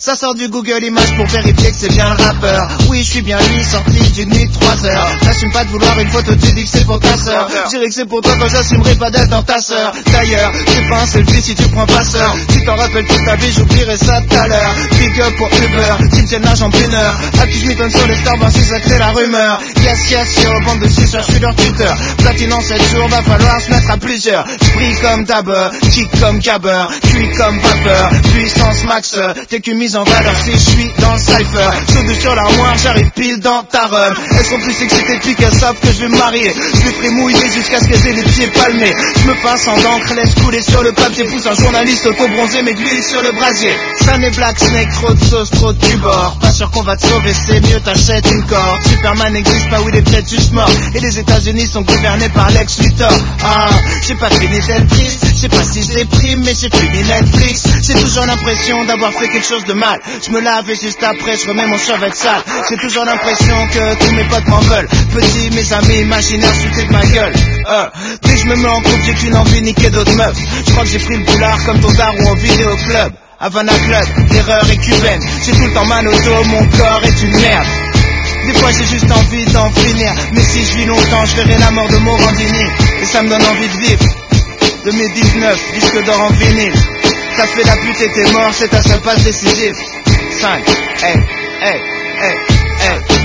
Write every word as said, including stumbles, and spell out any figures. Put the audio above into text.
Ça sort du Google Images pour vérifier que c'est bien le rappeur. Oui, je suis bien lui, sorti d'une nuit de trois heures. J'assume pas de vouloir une photo, tu dis que c'est pour ta sœur. Je dirais que c'est pour toi quand j'assumerai pas d'être dans ta sœur. D'ailleurs, c'est pas un selfie si tu prends pas sœur. Si t'en rappelles toute ta vie, j'oublierai ça tout à l'heure. Big up pour Uber, qui me tiennent l'argent d'une heure. À qui je m'étonne sur les stars, ben si ça crée la rumeur. Yes, yes, yo, bande de suceurs, je suis leur tuteur. Platine en sept jours, va falloir se mettre à plusieurs. J'brille comme d'abord, kick comme gabber, cuit comme vapeur, puissance max. T'es qu'une mise en valeur si je suis dans le cypher. Chaude sur l'armoire, j'arrive pile dans ta rhum. Elles sont plus excitées depuis qu'elles savent que je vais me marier. Je les ferai mouiller jusqu'à ce que j'ai les pieds palmés. Je me passe en encre, laisse couler sur le papier. Pousse un journaliste auto-bronzé, mais de l'huile sur le brasier. Sun et Black Snake, trop de sauce, trop de tubord. Pas sûr qu'on va te sauver, c'est mieux t'achètes une corde. Superman n'existe pas, oui, il est peut-être juste mort. Et les États-Unis sont gouvernés par Lex Luthor. Ah, j'ai pas fini d'être triste, je sais pas si je déprime, mais j'ai fini Netflix. J'ai toujours l'impression d'avoir fait quelque chose de mal. Je me lave et juste après je remets mon chevet sale. J'ai toujours l'impression que tous mes potes m'en veulent. Petit, mes amis imaginaires foutés de ma gueule. euh, Dès que je me mets en couple, j'ai qu'une envie niquer d'autres meufs. Je crois que j'ai pris le boulard comme ton daron au vidéo club. Havana Club, l'erreur est cubaine. J'ai tout le temps mal au dos, mon corps est une merde. Des fois j'ai juste envie d'en finir. Mais si je vis longtemps, je verrai la mort de Morandini. Et ça me donne envie de vivre. deux mille dix-neuf, disque d'or en vinyle. Ça fait la pute et t'es mort, c'est ta seule passe décisive. cinq, hey, hey, hey, hey.